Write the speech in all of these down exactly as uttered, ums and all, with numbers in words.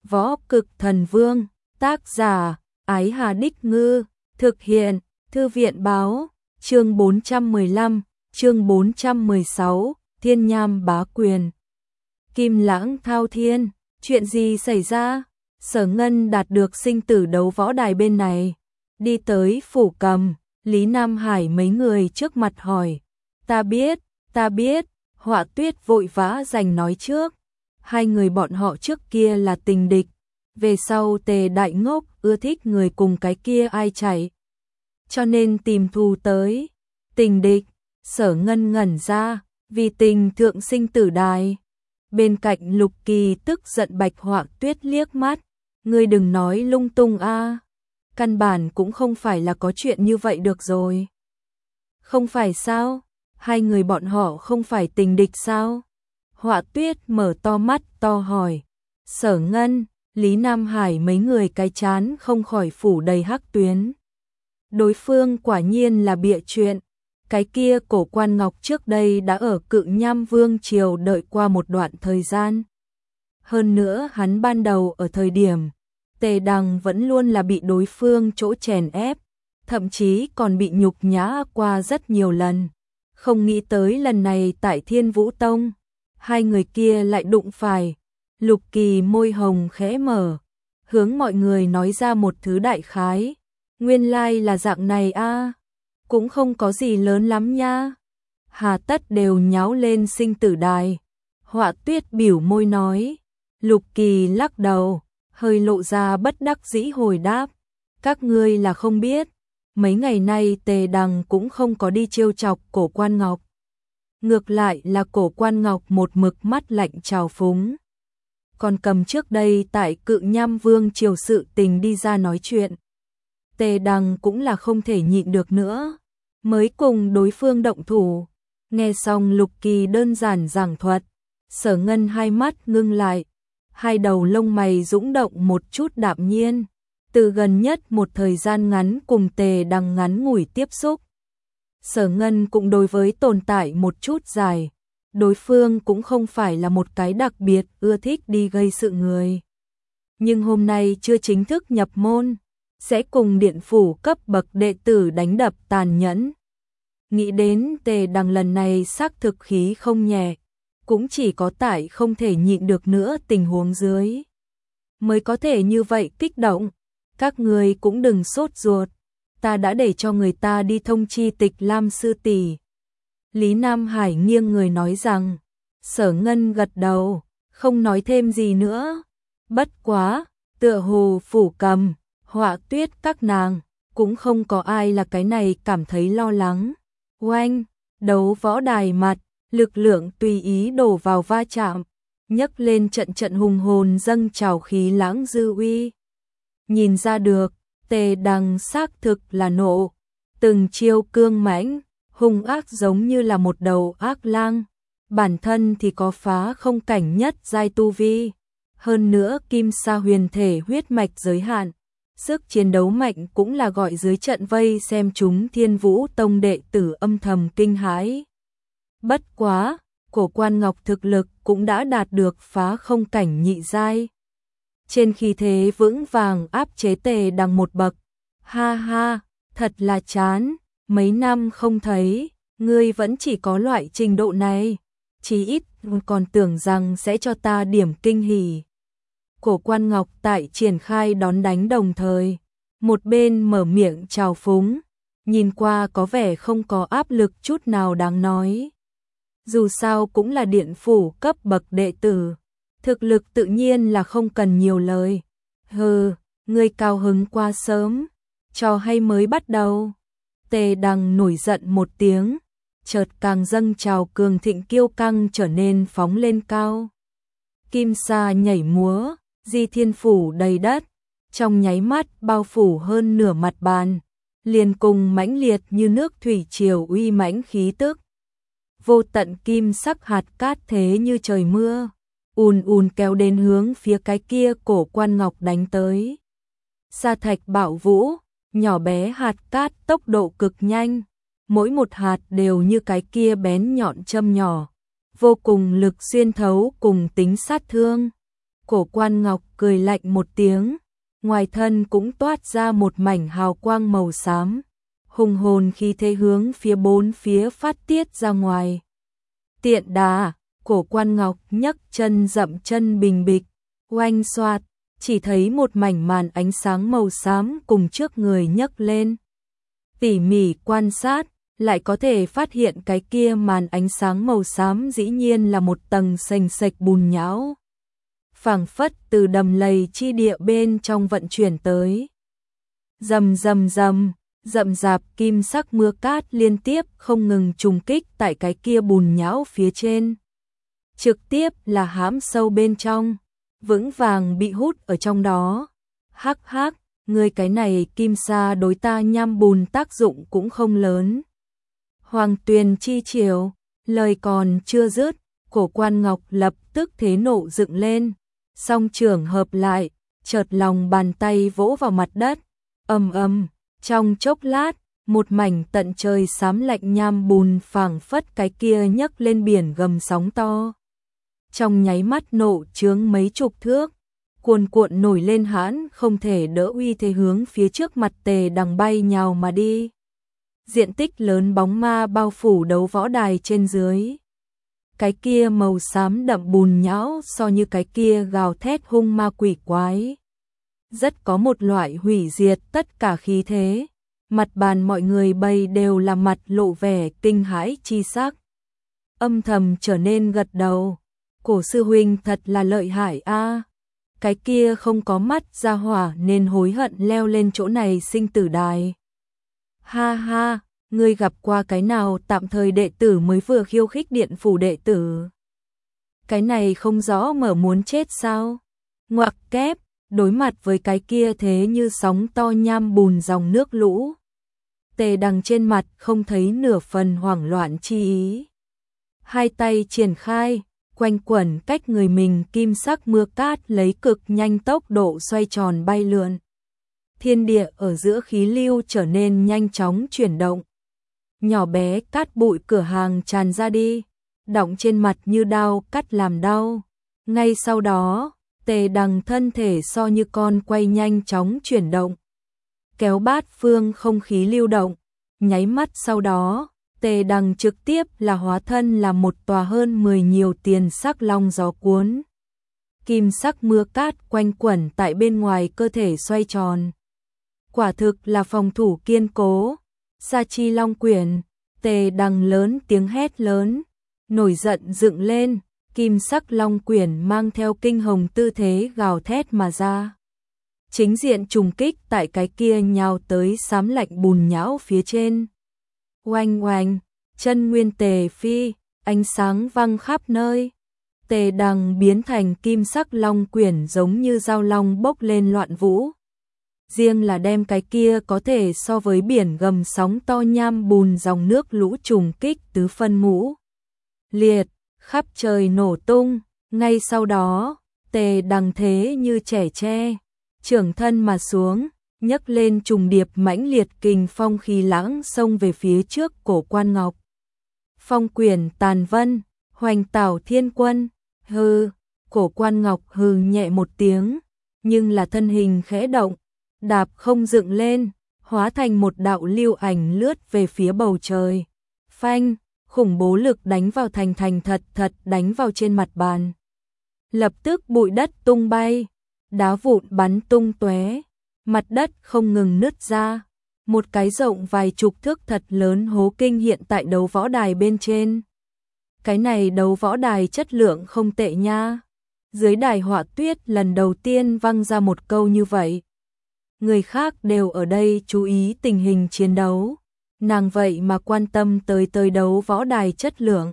Võ Cực Thần Vương, tác giả, Ái Hà Đích Ngư, thực hiện, Thư viện Báo, chương bốn trăm mười lăm, chương bốn trăm mười sáu, Thiên Nham Bá Quyền. Kim Lãng Thao Thiên, chuyện gì xảy ra? Sở Ngân đạt được sinh tử đấu võ đài bên này, đi tới Phủ Cầm, Lý Nam Hải mấy người trước mặt hỏi. Ta biết, ta biết, Họa Tuyết vội vã giành nói trước. Hai người bọn họ trước kia là tình địch, về sau Tề Đại Ngốc ưa thích người cùng cái kia ai chạy, cho nên tìm thù tới. Tình địch? Sở Ngân ngẩn ra, vì tình thượng sinh tử đài. Bên cạnh Lục Kỳ tức giận Bạch Họa Tuyết liếc mắt, ngươi đừng nói lung tung a, căn bản cũng không phải là có chuyện như vậy được rồi. Không phải sao? Hai người bọn họ không phải tình địch sao? Họa Tuyết mở to mắt to hỏi. Sở Ngân, Lý Nam Hải mấy người cái chán không khỏi phủ đầy hắc tuyến. Đối phương quả nhiên là bịa chuyện. Cái kia Cổ Quan Ngọc trước đây đã ở Cự Nham Vương triều đợi qua một đoạn thời gian. Hơn nữa hắn ban đầu ở thời điểm Tề Đằng vẫn luôn là bị đối phương chỗ chèn ép, thậm chí còn bị nhục nhã qua rất nhiều lần. Không nghĩ tới lần này tại Thiên Vũ Tông, hai người kia lại đụng phải. Lục Kỳ môi hồng khẽ mở, hướng mọi người nói ra một thứ đại khái. Nguyên lai là dạng này a, cũng không có gì lớn lắm nha. Hà tất đều nháo lên sinh tử đài. Họa Tuyết biểu môi nói. Lục Kỳ lắc đầu, hơi lộ ra bất đắc dĩ hồi đáp. Các ngươi là không biết, mấy ngày nay Tề Đằng cũng không có đi trêu chọc Cổ Quan Ngọc. Ngược lại là Cổ Quan Ngọc một mực mắt lạnh trào phúng. Còn cầm trước đây tại Cự Nham Vương triều sự tình đi ra nói chuyện. Tề Đằng cũng là không thể nhịn được nữa, mới cùng đối phương động thủ. Nghe xong Lục Kỳ đơn giản giảng thuật, Sở Ngân hai mắt ngưng lại, hai đầu lông mày dũng động một chút đạm nhiên. Từ gần nhất một thời gian ngắn cùng Tề Đằng ngắn ngủi tiếp xúc, Sở Ngân cũng đối với tồn tại một chút dài. Đối phương cũng không phải là một cái đặc biệt ưa thích đi gây sự người. Nhưng hôm nay chưa chính thức nhập môn, sẽ cùng điện phủ cấp bậc đệ tử đánh đập tàn nhẫn. Nghĩ đến Tề Đằng lần này xác thực khí không nhẹ, cũng chỉ có tại không thể nhịn được nữa tình huống dưới mới có thể như vậy kích động. Các người cũng đừng sốt ruột, ta đã để cho người ta đi thông chi Tịch Lam sư tỷ. Lý Nam Hải nghiêng người nói rằng. Sở Ngân gật đầu, không nói thêm gì nữa. Bất quá, tựa hồ Phủ Cầm, Họa Tuyết các nàng, cũng không có ai là cái này cảm thấy lo lắng. Oanh, đấu võ đài mặt, lực lượng tùy ý đổ vào va chạm, nhấc lên trận trận hùng hồn dâng trào khí lãng dư uy. Nhìn ra được, Tề Đằng xác thực là nộ, từng chiêu cương mãnh, hung ác giống như là một đầu ác lang, bản thân thì có phá không cảnh nhất giai tu vi, hơn nữa kim sa huyền thể huyết mạch giới hạn, sức chiến đấu mạnh cũng là gọi dưới trận vây xem chúng Thiên Vũ Tông đệ tử âm thầm kinh hãi. Bất quá, Cổ Quan Ngọc thực lực cũng đã đạt được phá không cảnh nhị giai, trên khí thế vững vàng áp chế Tề Đằng một bậc. Ha ha, thật là chán, mấy năm không thấy, ngươi vẫn chỉ có loại trình độ này, chí ít còn tưởng rằng sẽ cho ta điểm kinh hỉ. Cổ Quan Ngọc tại triển khai đón đánh đồng thời, một bên mở miệng chào phúng, nhìn qua có vẻ không có áp lực chút nào đáng nói. Dù sao cũng là điện phủ cấp bậc đệ tử, thực lực tự nhiên là không cần nhiều lời. Hừ, ngươi cao hứng quá sớm, trò hay mới bắt đầu. Tề Đằng nổi giận một tiếng, chợt càng dâng trào cường thịnh kiêu căng trở nên phóng lên cao. Kim sa nhảy múa, di thiên phủ đầy đất, trong nháy mắt bao phủ hơn nửa mặt bàn, liền cùng mãnh liệt như nước thủy triều uy mãnh khí tức. Vô tận kim sắc hạt cát thế như trời mưa, ùn ùn kéo đến hướng phía cái kia Cổ Quan Ngọc đánh tới. Sa thạch bạo vũ, nhỏ bé hạt cát tốc độ cực nhanh, mỗi một hạt đều như cái kia bén nhọn châm nhỏ, vô cùng lực xuyên thấu cùng tính sát thương. Cổ Quan Ngọc cười lạnh một tiếng, ngoài thân cũng toát ra một mảnh hào quang màu xám, hùng hồn khí thế hướng phía bốn phía phát tiết ra ngoài. Tiện đà, Cổ Quan Ngọc nhấc chân dậm chân bình bịch, oanh xoạt, chỉ thấy một mảnh màn ánh sáng màu xám cùng trước người nhấc lên. Tỉ mỉ quan sát, lại có thể phát hiện cái kia màn ánh sáng màu xám dĩ nhiên là một tầng sền sệt bùn nhão, phảng phất từ đầm lầy chi địa bên trong vận chuyển tới. Rầm rầm rầm, rậm rạp kim sắc mưa cát liên tiếp không ngừng trùng kích tại cái kia bùn nhão phía trên. Trực tiếp là hãm sâu bên trong, vững vàng bị hút ở trong đó. Hắc hắc, ngươi cái này kim sa đối ta nham bùn tác dụng cũng không lớn. Hoàng Tuyền chi triều, lời còn chưa dứt, Cổ Quan Ngọc lập tức thế nộ dựng lên, song trưởng hợp lại, chợt lòng bàn tay vỗ vào mặt đất, ầm ầm, trong chốc lát, một mảnh tận trời xám lạnh nham bùn phảng phất cái kia nhấc lên biển gầm sóng to. Trong nháy mắt nộ chướng mấy chục thước, cuồn cuộn nổi lên hãn không thể đỡ uy thế hướng phía trước mặt Tề Đằng bay nhào mà đi. Diện tích lớn bóng ma bao phủ đấu võ đài trên dưới. Cái kia màu xám đậm bùn nhão so như cái kia gào thét hung ma quỷ quái. Rất có một loại hủy diệt tất cả khí thế. Mặt bàn mọi người bày đều là mặt lộ vẻ kinh hãi chi sắc. Âm thầm trở nên gật đầu. Cổ sư huynh thật là lợi hại a. Cái kia không có mắt ra hỏa nên hối hận leo lên chỗ này sinh tử đài. Ha ha, ngươi gặp qua cái nào tạm thời đệ tử mới vừa khiêu khích điện phủ đệ tử? Cái này không rõ mở muốn chết sao? Ngoặc kép, đối mặt với cái kia thế như sóng to nham bùn dòng nước lũ. Tề Đằng trên mặt không thấy nửa phần hoảng loạn chi ý. Hai tay triển khai, quanh quẩn cách người mình kim sắc mưa cát lấy cực nhanh tốc độ xoay tròn bay lượn. Thiên địa ở giữa khí lưu trở nên nhanh chóng chuyển động. Nhỏ bé cát bụi cửa hàng tràn ra đi, đọng trên mặt như đao cắt làm đau. Ngay sau đó, Tề Đằng thân thể so như con quay nhanh chóng chuyển động, kéo bát phương không khí lưu động. Nháy mắt sau đó, Tề Đằng trực tiếp là hóa thân là một tòa hơn mười nhiều tiền sắc long gió cuốn. Kim sắc mưa cát quanh quẩn tại bên ngoài cơ thể xoay tròn. Quả thực là phòng thủ kiên cố. Sa chi long quyển, Tề Đằng lớn tiếng hét lớn, nổi giận dựng lên, kim sắc long quyển mang theo kinh hồng tư thế gào thét mà ra. Chính diện trùng kích tại cái kia nhào tới xám lạnh bùn nhão phía trên. Oanh oanh, chân nguyên tề phi, ánh sáng văng khắp nơi. Tề Đằng biến thành kim sắc long quyển giống như dao long bốc lên loạn vũ. Riêng là đem cái kia có thể so với biển gầm sóng to nham bùn dòng nước lũ trùng kích tứ phân ngũ liệt, khắp trời nổ tung. Ngay sau đó, Tề Đằng thế như trẻ tre, trưởng thân mà xuống, nhấc lên trùng điệp mãnh liệt kình phong khí lãng xông về phía trước Cổ Quan Ngọc. Phong quyển tàn vân, hoành tảo thiên quân, hư, Cổ Quan Ngọc hừ nhẹ một tiếng, nhưng là thân hình khẽ động, đạp không dựng lên, hóa thành một đạo lưu ảnh lướt về phía bầu trời. Phanh, khủng bố lực đánh vào thành thành thật thật đánh vào trên mặt bàn. Lập tức bụi đất tung bay, đá vụn bắn tung tóe, mặt đất không ngừng nứt ra. Một cái rộng vài chục thước thật lớn hố kinh hiện tại đấu võ đài bên trên. Cái này đấu võ đài chất lượng không tệ nha. Dưới đài Họa Tuyết lần đầu tiên văng ra một câu như vậy. Người khác đều ở đây chú ý tình hình chiến đấu, nàng vậy mà quan tâm tới tới đấu võ đài chất lượng.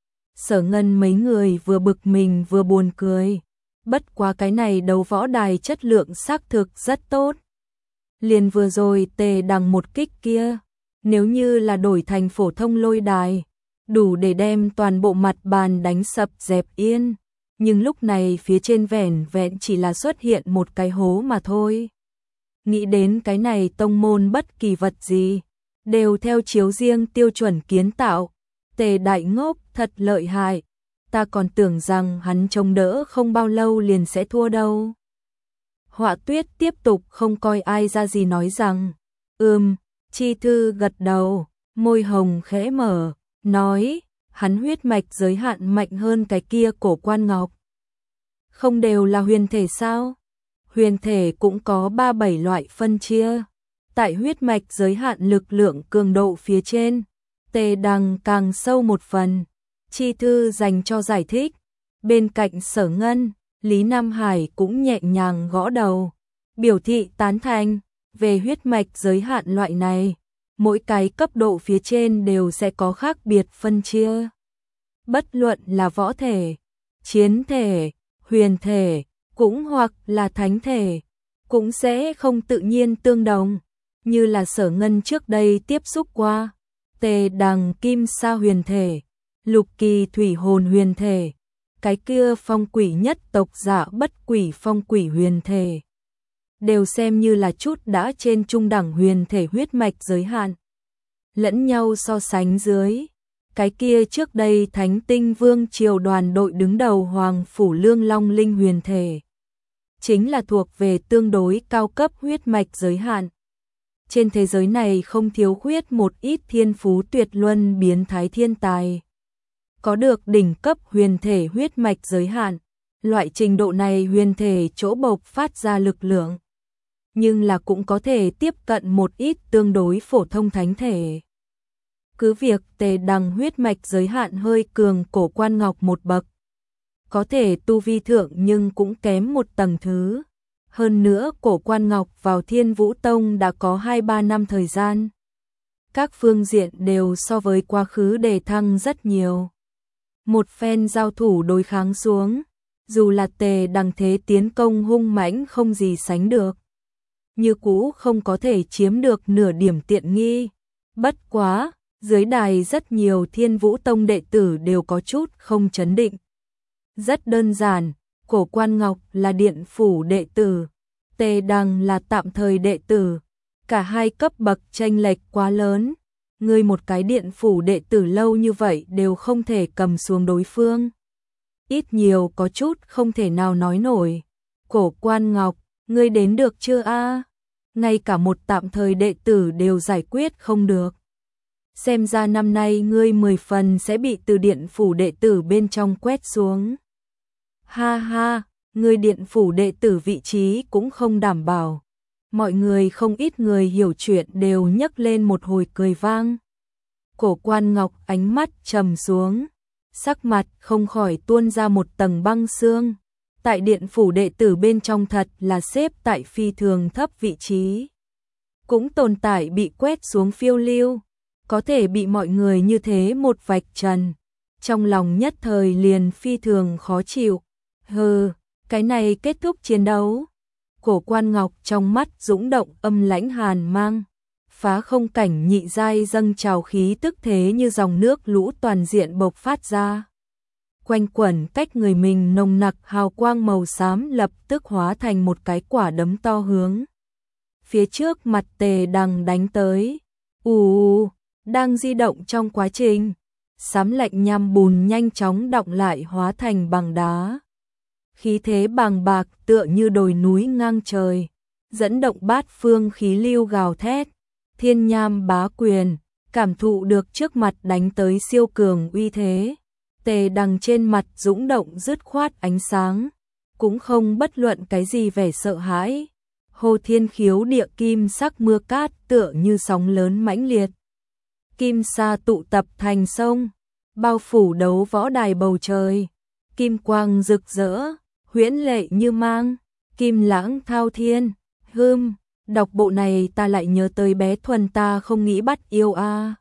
Sở Ngân mấy người vừa bực mình vừa buồn cười, bất quá cái này đấu võ đài chất lượng xác thực rất tốt. Liền vừa rồi Tề Đằng một kích kia, nếu như là đổi thành phổ thông lôi đài, đủ để đem toàn bộ mặt bàn đánh sập dẹp yên, nhưng lúc này phía trên vẻn vẹn chỉ là xuất hiện một cái hố mà thôi. Nghĩ đến cái này tông môn bất kỳ vật gì, đều theo chiếu riêng tiêu chuẩn kiến tạo. Tề Đại Ngốc thật lợi hại. ta còn tưởng rằng hắn chống đỡ không bao lâu liền sẽ thua đâu. Họa Tuyết tiếp tục không coi ai ra gì nói rằng, ừm, Chi Thư gật đầu, môi hồng khẽ mở, nói, hắn huyết mạch giới hạn mạnh hơn cái kia Cổ Quan Ngọc. Không đều là huyền thể sao? Huyền thể cũng có ba bảy loại phân chia. Tại huyết mạch giới hạn lực lượng cường độ phía trên, Tề Đằng càng sâu một phần. Chi Thư dành cho giải thích. Bên cạnh Sở Ngân, Lý Nam Hải cũng nhẹ nhàng gõ đầu, biểu thị tán thành. Về huyết mạch giới hạn loại này, mỗi cái cấp độ phía trên đều sẽ có khác biệt phân chia. Bất luận là võ thể, chiến thể, huyền thể, cũng hoặc là thánh thể, cũng sẽ không tự nhiên tương đồng. Như là Sở Ngân trước đây tiếp xúc qua, Tề Đằng Kim Sa huyền thể, Lục Kỳ Thủy Hồn huyền thể, cái kia phong quỷ nhất tộc Dạ Bất Quỷ phong quỷ huyền thể, đều xem như là chút đã trên trung đẳng huyền thể huyết mạch giới hạn. Lẫn nhau so sánh dưới, cái kia trước đây Thánh Tinh Vương triều đoàn đội đứng đầu Hoàng Phủ Lương Long Linh huyền thể, chính là thuộc về tương đối cao cấp huyết mạch giới hạn. Trên thế giới này không thiếu khuyết một ít thiên phú tuyệt luân biến thái thiên tài. Có được đỉnh cấp huyền thể huyết mạch giới hạn, loại trình độ này huyền thể chỗ bộc phát ra lực lượng, nhưng là cũng có thể tiếp cận một ít tương đối phổ thông thánh thể. Cứ việc Tề Đằng huyết mạch giới hạn hơi cường Cổ Quan Ngọc một bậc, có thể tu vi thượng nhưng cũng kém một tầng thứ. Hơn nữa Cổ Quan Ngọc vào Thiên Vũ Tông đã có hai ba năm thời gian. Các phương diện đều so với quá khứ đề thăng rất nhiều. Một phen giao thủ đối kháng xuống, dù là Tề Đằng thế tiến công hung mãnh không gì sánh được, như cũ không có thể chiếm được nửa điểm tiện nghi. Bất quá, dưới đài rất nhiều Thiên Vũ Tông đệ tử đều có chút không chấn định. Rất đơn giản, Cổ Quan Ngọc là điện phủ đệ tử, Tề Đằng là tạm thời đệ tử, cả hai cấp bậc chênh lệch quá lớn, người một cái điện phủ đệ tử lâu như vậy đều không thể cầm xuống đối phương. Ít nhiều có chút không thể nào nói nổi. Cổ Quan Ngọc, ngươi đến được chưa a? Ngay cả một tạm thời đệ tử đều giải quyết không được. Xem ra năm nay ngươi mười phần sẽ bị từ điện phủ đệ tử bên trong quét xuống. Ha ha, ngươi điện phủ đệ tử vị trí cũng không đảm bảo. Mọi người không ít người hiểu chuyện đều nhấc lên một hồi cười vang. Cổ Quan Ngọc ánh mắt trầm xuống, sắc mặt không khỏi tuôn ra một tầng băng xương. Tại điện phủ đệ tử bên trong thật là xếp tại phi thường thấp vị trí. Cũng tồn tại bị quét xuống phiêu lưu, có thể bị mọi người như thế một vạch trần. Trong lòng nhất thời liền phi thường khó chịu. Hừ, cái này kết thúc chiến đấu. Cổ Quan Ngọc trong mắt dũng động âm lãnh hàn mang, phá không cảnh nhị giai dâng trào khí tức thế như dòng nước lũ toàn diện bộc phát ra. Quanh quẩn cách người mình nồng nặc hào quang màu xám lập tức hóa thành một cái quả đấm to hướng phía trước mặt Tề Đằng đánh tới. Ù, đang di động trong quá trình, xám lạnh nham bùn nhanh chóng đọng lại hóa thành bằng đá. Khí thế bàng bạc tựa như đồi núi ngang trời, dẫn động bát phương khí lưu gào thét. Thiên nham bá quyền, cảm thụ được trước mặt đánh tới siêu cường uy thế. Tề Đằng trên mặt dũng động dứt khoát ánh sáng, cũng không bất luận cái gì vẻ sợ hãi. Hồ thiên khiếu địa kim sắc mưa cát tựa như sóng lớn mãnh liệt. Kim sa tụ tập thành sông, bao phủ đấu võ đài bầu trời. Kim quang rực rỡ, huyễn lệ như mang, kim lãng thao thiên. Hưm, đọc bộ này ta lại nhớ tới bé Thuần ta không nghĩ bắt yêu a.